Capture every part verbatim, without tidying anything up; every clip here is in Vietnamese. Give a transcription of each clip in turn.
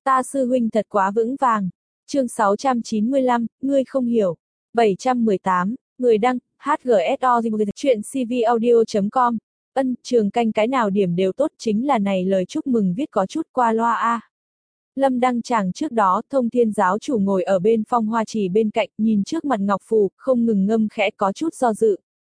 Ta sư huynh thật quá vững vàng. Chương sáu trăm chín mươi lăm, ngươi không hiểu. bảy trăm mười tám, người đăng, hát giê ét o, chuyện cvaudio chấm com. Ân, Trường Canh cái nào điểm đều tốt, chính là này lời chúc mừng viết có chút qua loa a. Lâm Đăng Tràng trước đó, Thông Thiên giáo chủ ngồi ở bên phong hoa trì bên cạnh, nhìn trước mặt ngọc phù, không ngừng ngâm khẽ có chút do dự.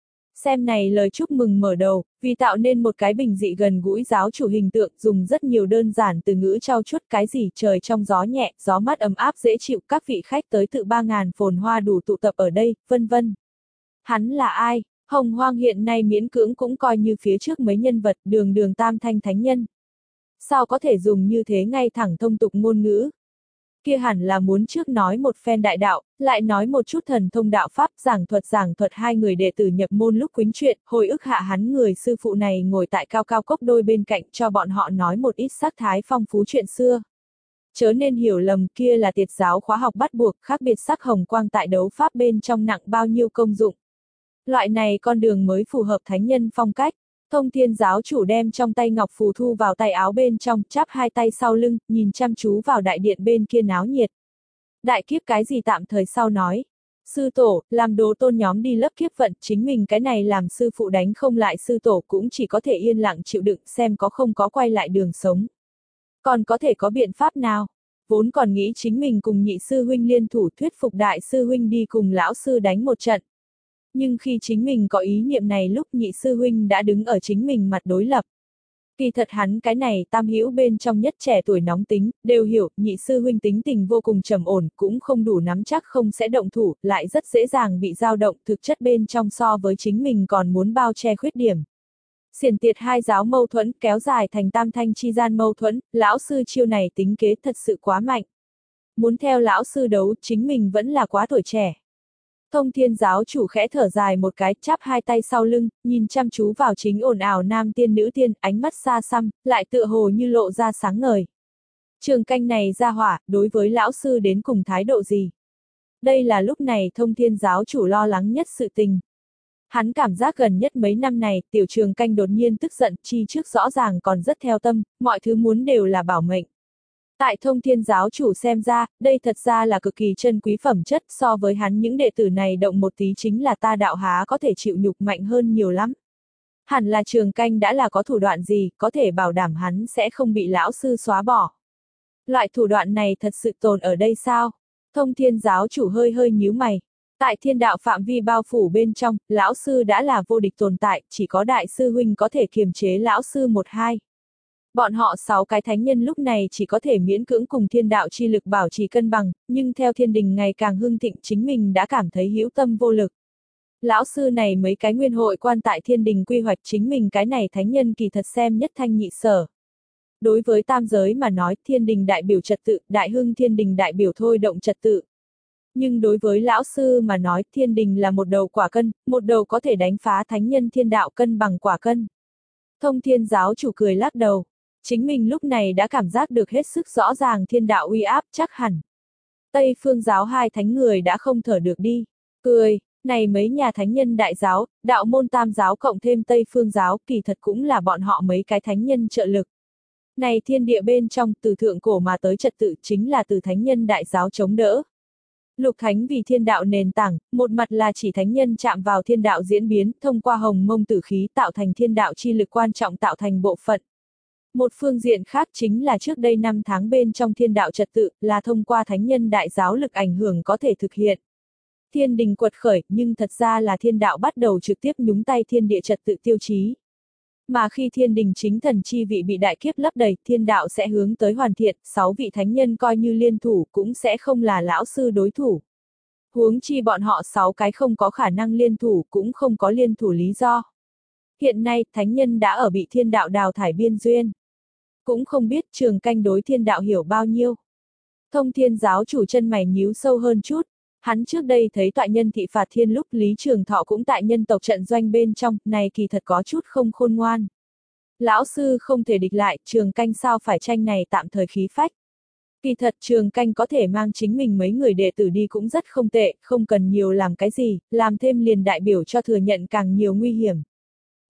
Xem này lời chúc mừng mở đầu, vì tạo nên một cái bình dị gần gũi giáo chủ hình tượng, dùng rất nhiều đơn giản từ ngữ trau chuốt cái gì trời trong gió nhẹ, gió mát ấm áp dễ chịu, các vị khách tới tự ba ngàn phồn hoa đủ tụ tập ở đây, vân vân. Hắn là ai? Hồng Hoang hiện nay miễn cưỡng cũng coi như phía trước mấy nhân vật, đường đường tam thanh thánh nhân. Sao có thể dùng như thế ngay thẳng thông tục ngôn ngữ? Kia hẳn là muốn trước nói một phen đại đạo, lại nói một chút thần thông đạo pháp, giảng thuật giảng thuật hai người đệ tử nhập môn lúc quýnh chuyện, hồi ức hạ hắn người sư phụ này ngồi tại cao cao cốc đôi bên cạnh cho bọn họ nói một ít sắc thái phong phú chuyện xưa. Chớ nên hiểu lầm, kia là tiệt giáo khóa học bắt buộc, khác biệt sắc hồng quang tại đấu pháp bên trong nặng bao nhiêu công dụng. Loại này con đường mới phù hợp thánh nhân phong cách. Thông Thiên giáo chủ đem trong tay ngọc phù thu vào tay áo bên trong, chắp hai tay sau lưng, nhìn chăm chú vào đại điện bên kia náo nhiệt. Đại kiếp cái gì tạm thời sau nói. Sư tổ, làm đồ tôn nhóm đi lấp kiếp vận, chính mình cái này làm sư phụ đánh không lại sư tổ cũng chỉ có thể yên lặng chịu đựng xem có không có quay lại đường sống. Còn có thể có biện pháp nào? Vốn còn nghĩ chính mình cùng nhị sư huynh liên thủ thuyết phục đại sư huynh đi cùng lão sư đánh một trận. Nhưng khi chính mình có ý niệm này lúc nhị sư huynh đã đứng ở chính mình mặt đối lập. Kỳ thật hắn cái này tam hữu bên trong nhất trẻ tuổi nóng tính, đều hiểu, nhị sư huynh tính tình vô cùng trầm ổn, cũng không đủ nắm chắc không sẽ động thủ, lại rất dễ dàng bị dao động, thực chất bên trong so với chính mình còn muốn bao che khuyết điểm. Xiển tiệt hai giáo mâu thuẫn kéo dài thành tam thanh chi gian mâu thuẫn, lão sư chiêu này tính kế thật sự quá mạnh. Muốn theo lão sư đấu, chính mình vẫn là quá tuổi trẻ. Thông Thiên giáo chủ khẽ thở dài một cái, chắp hai tay sau lưng, nhìn chăm chú vào chính ồn ào nam tiên nữ tiên, ánh mắt xa xăm, lại tựa hồ như lộ ra sáng ngời. Trường Canh này ra hỏa, đối với lão sư đến cùng thái độ gì? Đây là lúc này Thông Thiên giáo chủ lo lắng nhất sự tình. Hắn cảm giác gần nhất mấy năm này, tiểu Trường Canh đột nhiên tức giận, chi trước rõ ràng còn rất theo tâm, mọi thứ muốn đều là bảo mệnh. Tại Thông Thiên giáo chủ xem ra, đây thật ra là cực kỳ chân quý phẩm chất, so với hắn những đệ tử này động một tí chính là ta đạo há có thể chịu nhục mạnh hơn nhiều lắm. Hẳn là Trường Canh đã là có thủ đoạn gì, có thể bảo đảm hắn sẽ không bị lão sư xóa bỏ. Loại thủ đoạn này thật sự tồn ở đây sao? Thông Thiên giáo chủ hơi hơi nhíu mày. Tại thiên đạo phạm vi bao phủ bên trong, lão sư đã là vô địch tồn tại, chỉ có đại sư huynh có thể kiềm chế lão sư một hai. Bọn họ sáu cái thánh nhân lúc này chỉ có thể miễn cưỡng cùng thiên đạo chi lực bảo trì cân bằng, nhưng theo thiên đình ngày càng hưng thịnh chính mình đã cảm thấy hữu tâm vô lực. Lão sư này mấy cái nguyên hội quan tại thiên đình quy hoạch chính mình cái này thánh nhân kỳ thật xem nhất thanh nhị sở. Đối với tam giới mà nói thiên đình đại biểu trật tự, đại hưng thiên đình đại biểu thôi động trật tự. Nhưng đối với lão sư mà nói thiên đình là một đầu quả cân, một đầu có thể đánh phá thánh nhân thiên đạo cân bằng quả cân. Thông Thiên giáo chủ cười lắc đầu. Chính mình lúc này đã cảm giác được hết sức rõ ràng thiên đạo uy áp chắc hẳn. Tây phương giáo hai thánh người đã không thở được đi. Cười, này mấy nhà thánh nhân đại giáo, đạo môn tam giáo cộng thêm Tây phương giáo kỳ thật cũng là bọn họ mấy cái thánh nhân trợ lực. Này thiên địa bên trong từ thượng cổ mà tới trật tự chính là từ thánh nhân đại giáo chống đỡ. Lục thánh vì thiên đạo nền tảng, một mặt là chỉ thánh nhân chạm vào thiên đạo diễn biến thông qua hồng mông tử khí tạo thành thiên đạo chi lực quan trọng tạo thành bộ phận. Một phương diện khác chính là trước đây năm tháng bên trong thiên đạo trật tự, là thông qua thánh nhân đại giáo lực ảnh hưởng có thể thực hiện. Thiên đình quật khởi, nhưng thật ra là thiên đạo bắt đầu trực tiếp nhúng tay thiên địa trật tự tiêu chí. Mà khi thiên đình chính thần chi vị bị đại kiếp lấp đầy, thiên đạo sẽ hướng tới hoàn thiện, sáu vị thánh nhân coi như liên thủ cũng sẽ không là lão sư đối thủ. Huống chi bọn họ sáu cái không có khả năng liên thủ cũng không có liên thủ lý do. Hiện nay, thánh nhân đã ở bị thiên đạo đào thải biên duyên. Cũng không biết Trường Canh đối thiên đạo hiểu bao nhiêu. Thông Thiên giáo chủ chân mày nhíu sâu hơn chút. Hắn trước đây thấy tọa nhân thị phạt thiên lúc Lý Trường Thọ cũng tại nhân tộc trận doanh bên trong, này kỳ thật có chút không khôn ngoan. Lão sư không thể địch lại, Trường Canh sao phải tranh này tạm thời khí phách. Kỳ thật Trường Canh có thể mang chính mình mấy người đệ tử đi cũng rất không tệ, không cần nhiều làm cái gì, làm thêm liền đại biểu cho thừa nhận càng nhiều nguy hiểm.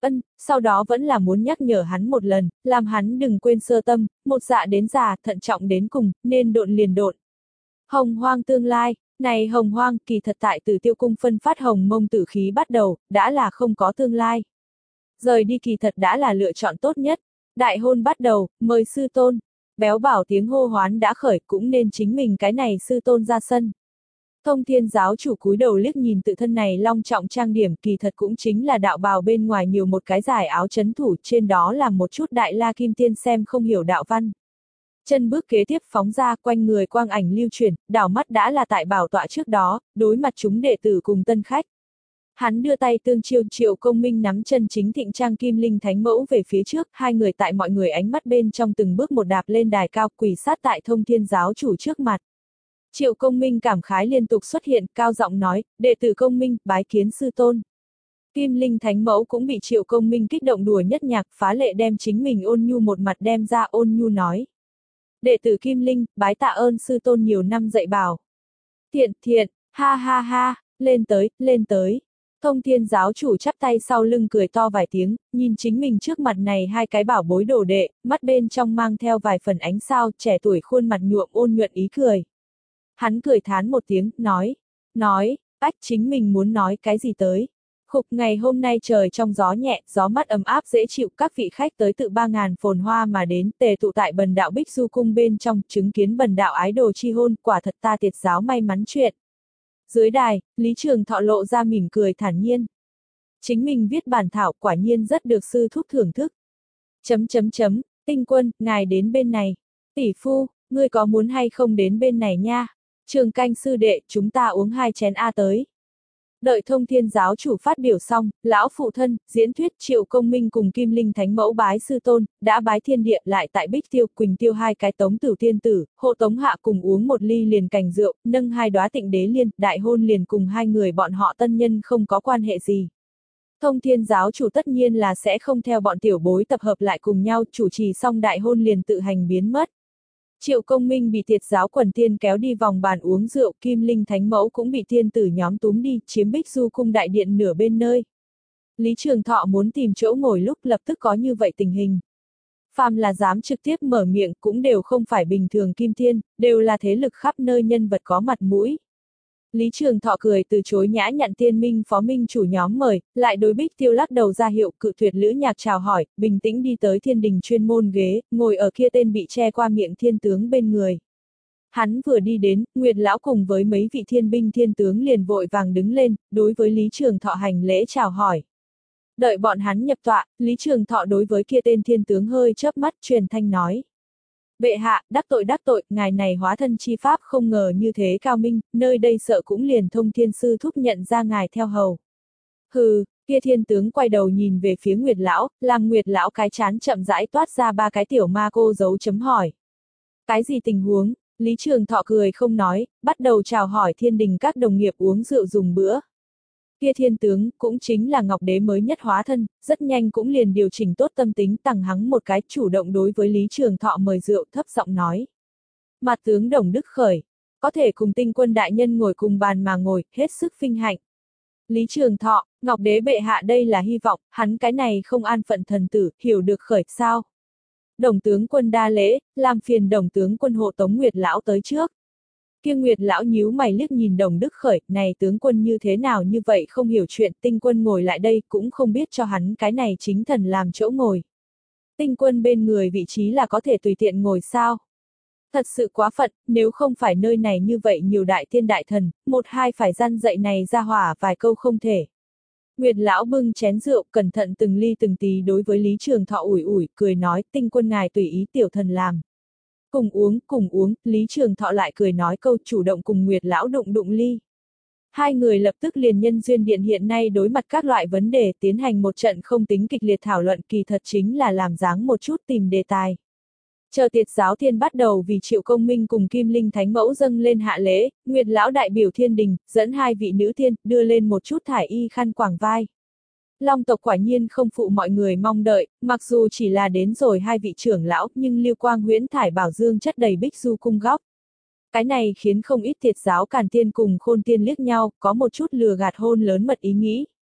Ân, sau đó vẫn là muốn nhắc nhở hắn một lần, làm hắn đừng quên sơ tâm, một dạ đến già, thận trọng đến cùng, nên độn liền độn. Hồng hoang tương lai, này hồng hoang kỳ thật tại Tử Tiêu cung phân phát hồng mông tử khí bắt đầu, đã là không có tương lai. Rời đi kỳ thật đã là lựa chọn tốt nhất. Đại hôn bắt đầu, mời sư tôn. Béo bảo tiếng hô hoán đã khởi, cũng nên chính mình cái này sư tôn ra sân. Thông Thiên giáo chủ cúi đầu liếc nhìn tự thân này long trọng trang điểm, kỳ thật cũng chính là đạo bào bên ngoài nhiều một cái giải áo chấn thủ, trên đó là một chút đại la kim tiên xem không hiểu đạo văn. Chân bước kế tiếp phóng ra, quanh người quang ảnh lưu chuyển, đảo mắt đã là tại bảo tọa trước đó, đối mặt chúng đệ tử cùng tân khách. Hắn đưa tay tương chiêu, Triệu Công Minh nắm chân chính thịnh trang kim linh thánh mẫu về phía trước, hai người tại mọi người ánh mắt bên trong từng bước một đạp lên đài cao, quỳ sát tại Thông Thiên giáo chủ trước mặt. Triệu Công Minh cảm khái liên tục xuất hiện, cao giọng nói, đệ tử Công Minh, bái kiến sư tôn. Kim linh thánh mẫu cũng bị Triệu Công Minh kích động đùa nhất nhạc, phá lệ đem chính mình ôn nhu một mặt đem ra, ôn nhu nói. Đệ tử Kim Linh, bái tạ ơn sư tôn nhiều năm dạy bảo. Thiện, thiện, ha ha ha, lên tới, lên tới. Thông Thiên giáo chủ chắp tay sau lưng cười to vài tiếng, nhìn chính mình trước mặt này hai cái bảo bối đồ đệ, mắt bên trong mang theo vài phần ánh sao, trẻ tuổi khuôn mặt nhuộm ôn nhuận ý cười. Hắn cười thán một tiếng, nói, nói, ách chính mình muốn nói cái gì tới. Khục ngày hôm nay trời trong gió nhẹ, gió mát ấm áp dễ chịu, các vị khách tới tự ba ngàn phồn hoa mà đến, tề tụ tại Bần đạo Bích Du cung bên trong, chứng kiến Bần đạo ái đồ chi hôn, quả thật ta tiệt giáo may mắn chuyện. Dưới đài, Lý Trường Thọ lộ ra mỉm cười thản nhiên. Chính mình viết bản thảo quả nhiên rất được sư thúc thưởng thức. Chấm chấm chấm, Tinh Quân, ngài đến bên này. Tỷ phu, ngươi có muốn hay không đến bên này nha? Trường Canh sư đệ, chúng ta uống hai chén A tới. Đợi Thông Thiên giáo chủ phát biểu xong, lão phụ thân, diễn thuyết Triệu Công Minh cùng Kim Linh thánh mẫu bái sư tôn, đã bái thiên địa lại tại Bích Tiêu, Quỳnh Tiêu hai cái tống tử tiên tử, hộ tống hạ cùng uống một ly liền cành rượu, nâng hai đóa tịnh đế liên, đại hôn liền cùng hai người bọn họ tân nhân không có quan hệ gì. Thông Thiên giáo chủ tất nhiên là sẽ không theo bọn tiểu bối tập hợp lại cùng nhau, chủ trì xong đại hôn liền tự hành biến mất. Triệu Công Minh bị tiệt giáo quần tiên kéo đi vòng bàn uống rượu, Kim Linh thánh mẫu cũng bị tiên tử nhóm túm đi, chiếm Bích Du cung đại điện nửa bên nơi. Lý Trường Thọ muốn tìm chỗ ngồi lúc lập tức có như vậy tình hình. Phàm là dám trực tiếp mở miệng cũng đều không phải bình thường kim tiên, đều là thế lực khắp nơi nhân vật có mặt mũi. Lý Trường Thọ cười từ chối nhã nhặn tiên minh phó minh chủ nhóm mời, lại đối Bích Tiêu lắc đầu ra hiệu cự tuyệt Lữ Nhạc chào hỏi, bình tĩnh đi tới thiên đình chuyên môn ghế, ngồi ở kia tên bị che qua miệng thiên tướng bên người. Hắn vừa đi đến, Nguyệt Lão cùng với mấy vị thiên binh thiên tướng liền vội vàng đứng lên, đối với Lý Trường Thọ hành lễ chào hỏi. Đợi bọn hắn nhập tọa, Lý Trường Thọ đối với kia tên thiên tướng hơi chớp mắt truyền thanh nói. Bệ hạ, đắc tội đắc tội, ngài này hóa thân chi pháp không ngờ như thế cao minh, nơi đây sợ cũng liền Thông Thiên sư thúc nhận ra ngài theo hầu. Hừ, kia thiên tướng quay đầu nhìn về phía Nguyệt Lão, làm Nguyệt Lão cái chán chậm rãi toát ra ba cái tiểu ma cô dấu chấm hỏi. Cái gì tình huống? Lý Trường Thọ cười không nói, bắt đầu chào hỏi thiên đình các đồng nghiệp uống rượu dùng bữa. Kia thiên tướng, cũng chính là Ngọc Đế mới nhất hóa thân, rất nhanh cũng liền điều chỉnh tốt tâm tính tằng hắng một cái chủ động đối với Lý Trường Thọ mời rượu thấp giọng nói. Mặt tướng Đồng Đức Khởi, có thể cùng Tinh Quân đại nhân ngồi cùng bàn mà ngồi, hết sức vinh hạnh. Lý Trường Thọ, Ngọc Đế bệ hạ đây là hy vọng, hắn cái này không an phận thần tử, hiểu được khởi sao. Đồng tướng quân đa lễ, làm phiền đồng tướng quân hộ tống Nguyệt Lão tới trước. Kia Nguyệt Lão nhíu mày liếc nhìn Đồng Đức Khởi, này tướng quân như thế nào như vậy không hiểu chuyện, Tinh Quân ngồi lại đây cũng không biết cho hắn cái này chính thần làm chỗ ngồi. Tinh Quân bên người vị trí là có thể tùy tiện ngồi sao? Thật sự quá phận, nếu không phải nơi này như vậy nhiều đại tiên đại thần, một hai phải gian dạy này ra hỏa vài câu không thể. Nguyệt Lão bưng chén rượu, cẩn thận từng ly từng tí đối với Lý Trường Thọ ủi ủi, cười nói, Tinh Quân ngài tùy ý tiểu thần làm. Cùng uống, cùng uống, Lý Trường Thọ lại cười nói câu chủ động cùng Nguyệt Lão đụng đụng ly. Hai người lập tức liền nhân duyên điện hiện nay đối mặt các loại vấn đề tiến hành một trận không tính kịch liệt thảo luận, kỳ thật chính là làm dáng một chút tìm đề tài. Chờ tiệt giáo thiên bắt đầu vì Triệu Công Minh cùng Kim Linh thánh mẫu dâng lên hạ lễ, Nguyệt Lão đại biểu thiên đình, dẫn hai vị nữ thiên, đưa lên một chút thải y khăn quàng vai. Long tộc quả nhiên không phụ mọi người mong đợi, mặc dù chỉ là đến rồi hai vị trưởng lão, nhưng Lưu Quang huyễn thải bảo dương chất đầy Bích Du cung góc. Cái này khiến không ít tiệt giáo càn tiên cùng khôn tiên liếc nhau, có một chút lừa gạt hôn lớn mật ý nghĩ.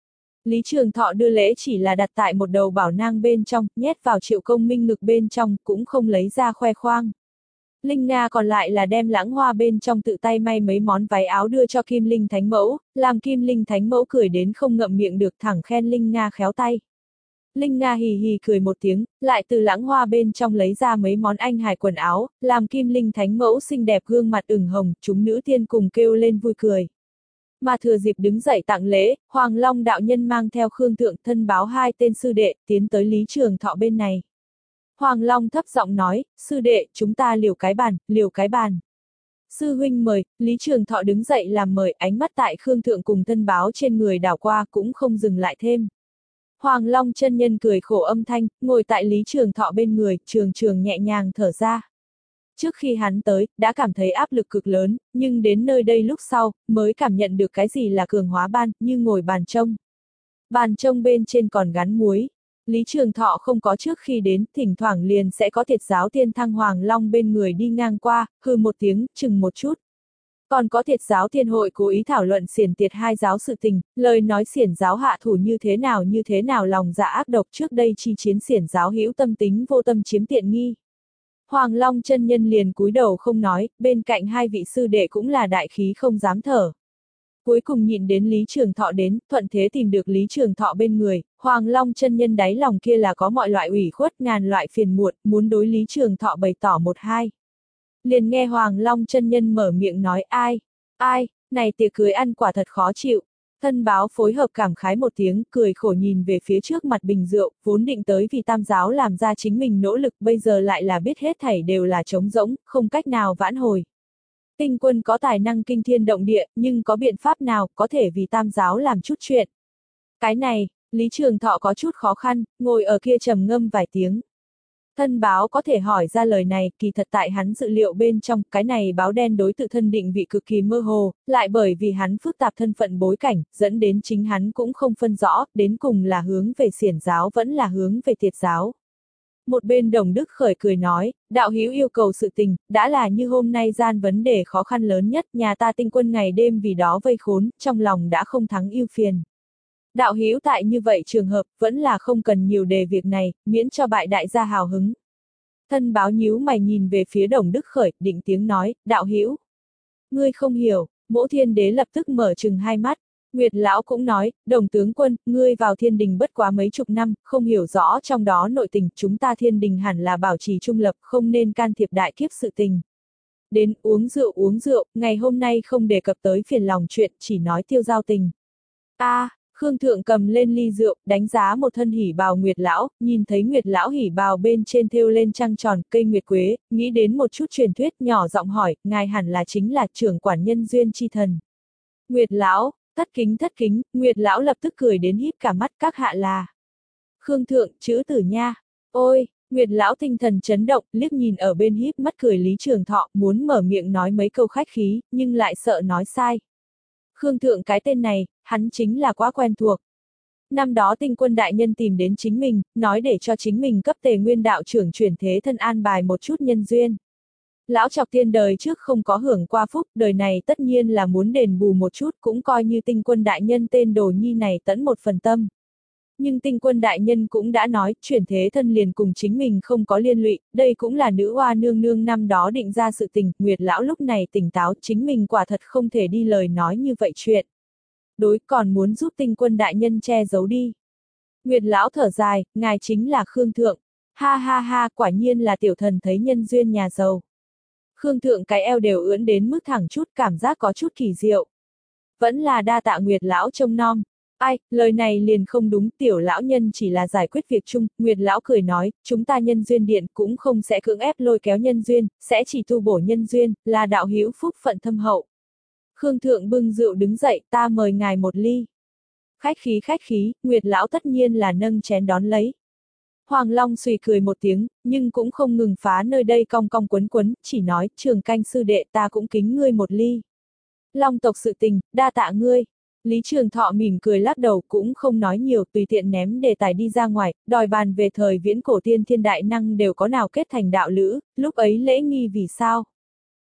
Lý Trường Thọ đưa lễ chỉ là đặt tại một đầu bảo nang bên trong, nhét vào Triệu Công Minh ngực bên trong, cũng không lấy ra khoe khoang. Linh Nga còn lại là đem lãng hoa bên trong tự tay may mấy món váy áo đưa cho Kim Linh Thánh Mẫu, làm Kim Linh Thánh Mẫu cười đến không ngậm miệng được, thẳng khen Linh Nga khéo tay. Linh Nga hì hì cười một tiếng, lại từ lãng hoa bên trong lấy ra mấy món anh hài quần áo, làm Kim Linh Thánh Mẫu xinh đẹp gương mặt ửng hồng, chúng nữ tiên cùng kêu lên vui cười. Mà thừa dịp đứng dậy tặng lễ, Hoàng Long đạo nhân mang theo Khương Thượng thân báo hai tên sư đệ, tiến tới Lý Trường Thọ bên này. Hoàng Long thấp giọng nói, sư đệ, chúng ta liều cái bàn, liều cái bàn. Sư huynh mời, Lý Trường Thọ đứng dậy làm mời, ánh mắt tại Khương Thượng cùng thân báo trên người đảo qua cũng không dừng lại thêm. Hoàng Long chân nhân cười khổ âm thanh, ngồi tại Lý Trường Thọ bên người, trường trường nhẹ nhàng thở ra. Trước khi hắn tới, đã cảm thấy áp lực cực lớn, nhưng đến nơi đây lúc sau, mới cảm nhận được cái gì là cường hóa ban, như ngồi bàn trông. Bàn trông bên trên còn gắn muối. Lý Trường Thọ không có trước khi đến, thỉnh thoảng liền sẽ có thiệt giáo tiên thăng Hoàng Long bên người đi ngang qua, hừ một tiếng, chừng một chút. Còn có thiệt giáo thiên hội cố ý thảo luận xiển tiệt hai giáo sự tình, lời nói xiển giáo hạ thủ như thế nào như thế nào lòng dạ ác độc, trước đây chi chiến xiển giáo hữu tâm tính vô tâm chiếm tiện nghi. Hoàng Long chân nhân liền cúi đầu không nói, bên cạnh hai vị sư đệ cũng là đại khí không dám thở. Cuối cùng nhịn đến Lý Trường Thọ đến, thuận thế tìm được Lý Trường Thọ bên người, Hoàng Long chân nhân đáy lòng kia là có mọi loại ủy khuất, ngàn loại phiền muộn, muốn đối Lý Trường Thọ bày tỏ một hai. Liền nghe Hoàng Long chân nhân mở miệng nói, ai, ai, này tiệc cưới ăn quả thật khó chịu. Thân báo phối hợp cảm khái một tiếng, cười khổ nhìn về phía trước mặt bình rượu, vốn định tới vì tam giáo làm ra chính mình nỗ lực, bây giờ lại là biết hết thảy đều là trống rỗng, không cách nào vãn hồi. Tinh Quân có tài năng kinh thiên động địa, nhưng có biện pháp nào có thể vì tam giáo làm chút chuyện. Cái này, Lý Trường Thọ có chút khó khăn, ngồi ở kia trầm ngâm vài tiếng. Thân báo có thể hỏi ra lời này, kỳ thật tại hắn dự liệu bên trong, cái này báo đen đối tự thân định vị cực kỳ mơ hồ, lại bởi vì hắn phức tạp thân phận bối cảnh, dẫn đến chính hắn cũng không phân rõ, đến cùng là hướng về xiển giáo vẫn là hướng về tiệt giáo. Một bên Đồng Đức Khởi cười nói, đạo hữu yêu cầu sự tình, đã là như hôm nay gian vấn đề khó khăn lớn nhất, nhà ta Tinh Quân ngày đêm vì đó vây khốn, trong lòng đã không thắng yêu phiền. Đạo hữu tại như vậy trường hợp, vẫn là không cần nhiều đề việc này, miễn cho bại đại gia hào hứng. Thân báo nhíu mày nhìn về phía Đồng Đức Khởi, định tiếng nói, đạo hữu. Ngươi không hiểu, Mỗ Thiên Đế lập tức mở trừng hai mắt. Nguyệt Lão cũng nói, Đồng tướng quân, ngươi vào thiên đình bất quá mấy chục năm, không hiểu rõ trong đó nội tình, chúng ta thiên đình hẳn là bảo trì trung lập, không nên can thiệp đại kiếp sự tình. Đến uống rượu uống rượu, ngày hôm nay không đề cập tới phiền lòng chuyện, chỉ nói tiêu giao tình. A, à, Khương Thượng cầm lên ly rượu, đánh giá một thân hỉ bào Nguyệt Lão, nhìn thấy Nguyệt Lão hỉ bào bên trên thêu lên trăng tròn, cây nguyệt quế, nghĩ đến một chút truyền thuyết, nhỏ giọng hỏi, ngài hẳn là chính là trưởng quản nhân duyên chi thần. Nguyệt Lão, thất kính thất kính, Nguyệt Lão lập tức cười đến híp cả mắt, các hạ là. Khương Thượng, chữ tử nha. Ôi, Nguyệt Lão tinh thần chấn động, liếc nhìn ở bên híp mắt cười Lý Trường Thọ, muốn mở miệng nói mấy câu khách khí, nhưng lại sợ nói sai. Khương Thượng cái tên này, hắn chính là quá quen thuộc. Năm đó Tinh Quân đại nhân tìm đến chính mình, nói để cho chính mình cấp Tề Nguyên đạo trưởng chuyển thế thân an bài một chút nhân duyên. Lão Chọc Tiên đời trước không có hưởng qua phúc, đời này tất nhiên là muốn đền bù một chút, cũng coi như Tinh Quân đại nhân tên đồ nhi này tẫn một phần tâm. Nhưng Tinh Quân đại nhân cũng đã nói, chuyển thế thân liền cùng chính mình không có liên lụy, đây cũng là nữ oa nương nương năm đó định ra sự tình, Nguyệt Lão lúc này tỉnh táo, chính mình quả thật không thể đi lời nói như vậy chuyện. Đối còn muốn giúp Tinh Quân đại nhân che giấu đi. Nguyệt Lão thở dài, ngài chính là Khương Thượng. Ha ha ha, quả nhiên là tiểu thần thấy nhân duyên nhà giàu. Khương Thượng cái eo đều ưỡn đến mức thẳng chút, cảm giác có chút kỳ diệu. Vẫn là đa tạ Nguyệt Lão trông nom. Ai, lời này liền không đúng, tiểu lão nhân chỉ là giải quyết việc chung, Nguyệt Lão cười nói, chúng ta nhân duyên điện cũng không sẽ cưỡng ép lôi kéo nhân duyên, sẽ chỉ tu bổ nhân duyên, là đạo hữu phúc phận thâm hậu. Khương Thượng bưng rượu đứng dậy, ta mời ngài một ly. Khách khí khách khí, Nguyệt Lão tất nhiên là nâng chén đón lấy. Hoàng Long suy cười một tiếng, nhưng cũng không ngừng phá nơi đây cong cong quấn quấn, chỉ nói, Trường Canh sư đệ ta cũng kính ngươi một ly. Long tộc sự tình, đa tạ ngươi. Lý Trường Thọ mỉm cười lắc đầu cũng không nói nhiều, tùy tiện ném đề tài đi ra ngoài, đòi bàn về thời viễn cổ tiên thiên đại năng đều có nào kết thành đạo lữ, lúc ấy lễ nghi vì sao.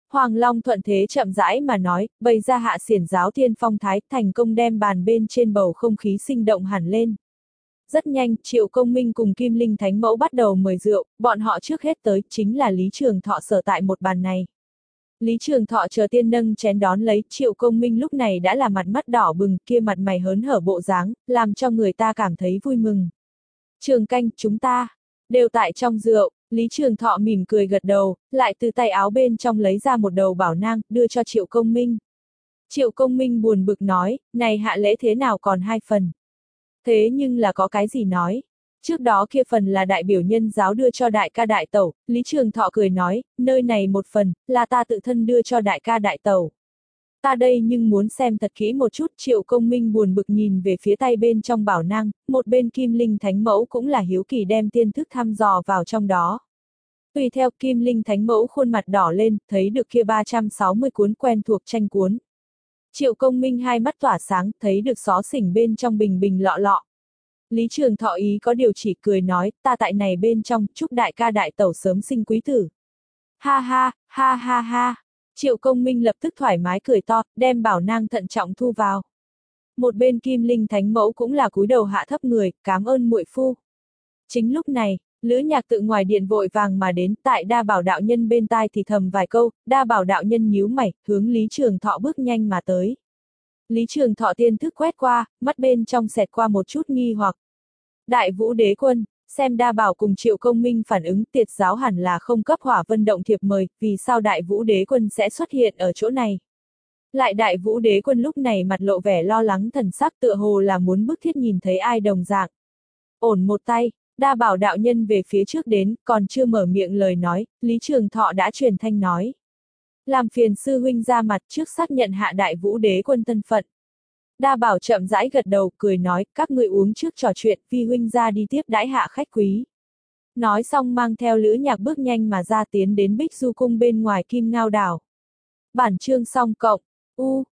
Hoàng Long thuận thế chậm rãi mà nói, bày ra hạ xiển giáo tiên phong thái, thành công đem bàn bên trên bầu không khí sinh động hẳn lên. Rất nhanh, Triệu Công Minh cùng Kim Linh Thánh Mẫu bắt đầu mời rượu, bọn họ trước hết tới, chính là Lý Trường Thọ sở tại một bàn này. Lý Trường Thọ chờ tiên nâng chén đón lấy, Triệu Công Minh lúc này đã là mặt mắt đỏ bừng, kia mặt mày hớn hở bộ dáng, làm cho người ta cảm thấy vui mừng. Trường canh, chúng ta, đều tại trong rượu, Lý Trường Thọ mỉm cười gật đầu, lại từ tay áo bên trong lấy ra một đầu bảo nang, đưa cho Triệu Công Minh. Triệu Công Minh buồn bực nói, này hạ lễ thế nào còn hai phần. Thế nhưng là có cái gì nói. Trước đó kia phần là đại biểu nhân giáo đưa cho đại ca đại tẩu, Lý Trường Thọ cười nói, nơi này một phần, là ta tự thân đưa cho đại ca đại tẩu. Ta đây nhưng muốn xem thật kỹ một chút. Triệu Công Minh buồn bực nhìn về phía tay bên trong bảo nang, một bên Kim Linh Thánh Mẫu cũng là hiếu kỳ đem tiên thức thăm dò vào trong đó. Tùy theo Kim Linh Thánh Mẫu khuôn mặt đỏ lên, thấy được kia ba trăm sáu mươi cuốn quen thuộc tranh cuốn. Triệu Công Minh hai mắt tỏa sáng, thấy được xó xỉnh bên trong bình bình lọ lọ. Lý Trường Thọ ý có điều chỉ cười nói, ta tại này bên trong, chúc đại ca đại tẩu sớm sinh quý tử. Ha ha, ha ha ha. Triệu Công Minh lập tức thoải mái cười to, đem bảo nang thận trọng thu vào. Một bên Kim Linh Thánh Mẫu cũng là cúi đầu hạ thấp người, cảm ơn muội phu. Chính lúc này, Lữ Nhạc tự ngoài điện vội vàng mà đến, tại Đa Bảo đạo nhân bên tai thì thầm vài câu, Đa Bảo đạo nhân nhíu mày, hướng Lý Trường Thọ bước nhanh mà tới. Lý Trường Thọ tiên thức quét qua, mắt bên trong xẹt qua một chút nghi hoặc. Đại Vũ Đế Quân, xem Đa Bảo cùng Triệu Công Minh phản ứng, Tiệt giáo hẳn là không cấp Hỏa Vân động thiệp mời, vì sao Đại Vũ Đế Quân sẽ xuất hiện ở chỗ này. Lại Đại Vũ Đế Quân lúc này mặt lộ vẻ lo lắng thần sắc, tựa hồ là muốn bức thiết nhìn thấy ai đồng dạng. Ổn một tay, Đa Bảo đạo nhân về phía trước đến, còn chưa mở miệng lời nói, Lý Trường Thọ đã truyền thanh nói. Làm phiền sư huynh ra mặt trước xác nhận hạ Đại Vũ Đế Quân thân phận. Đa Bảo chậm rãi gật đầu, cười nói, các ngươi uống trước trò chuyện, vi huynh ra đi tiếp đãi hạ khách quý. Nói xong mang theo Lữ Nhạc bước nhanh mà ra tiến đến Bích Du cung bên ngoài Kim Ngao đảo. Bản chương xong cộng, u,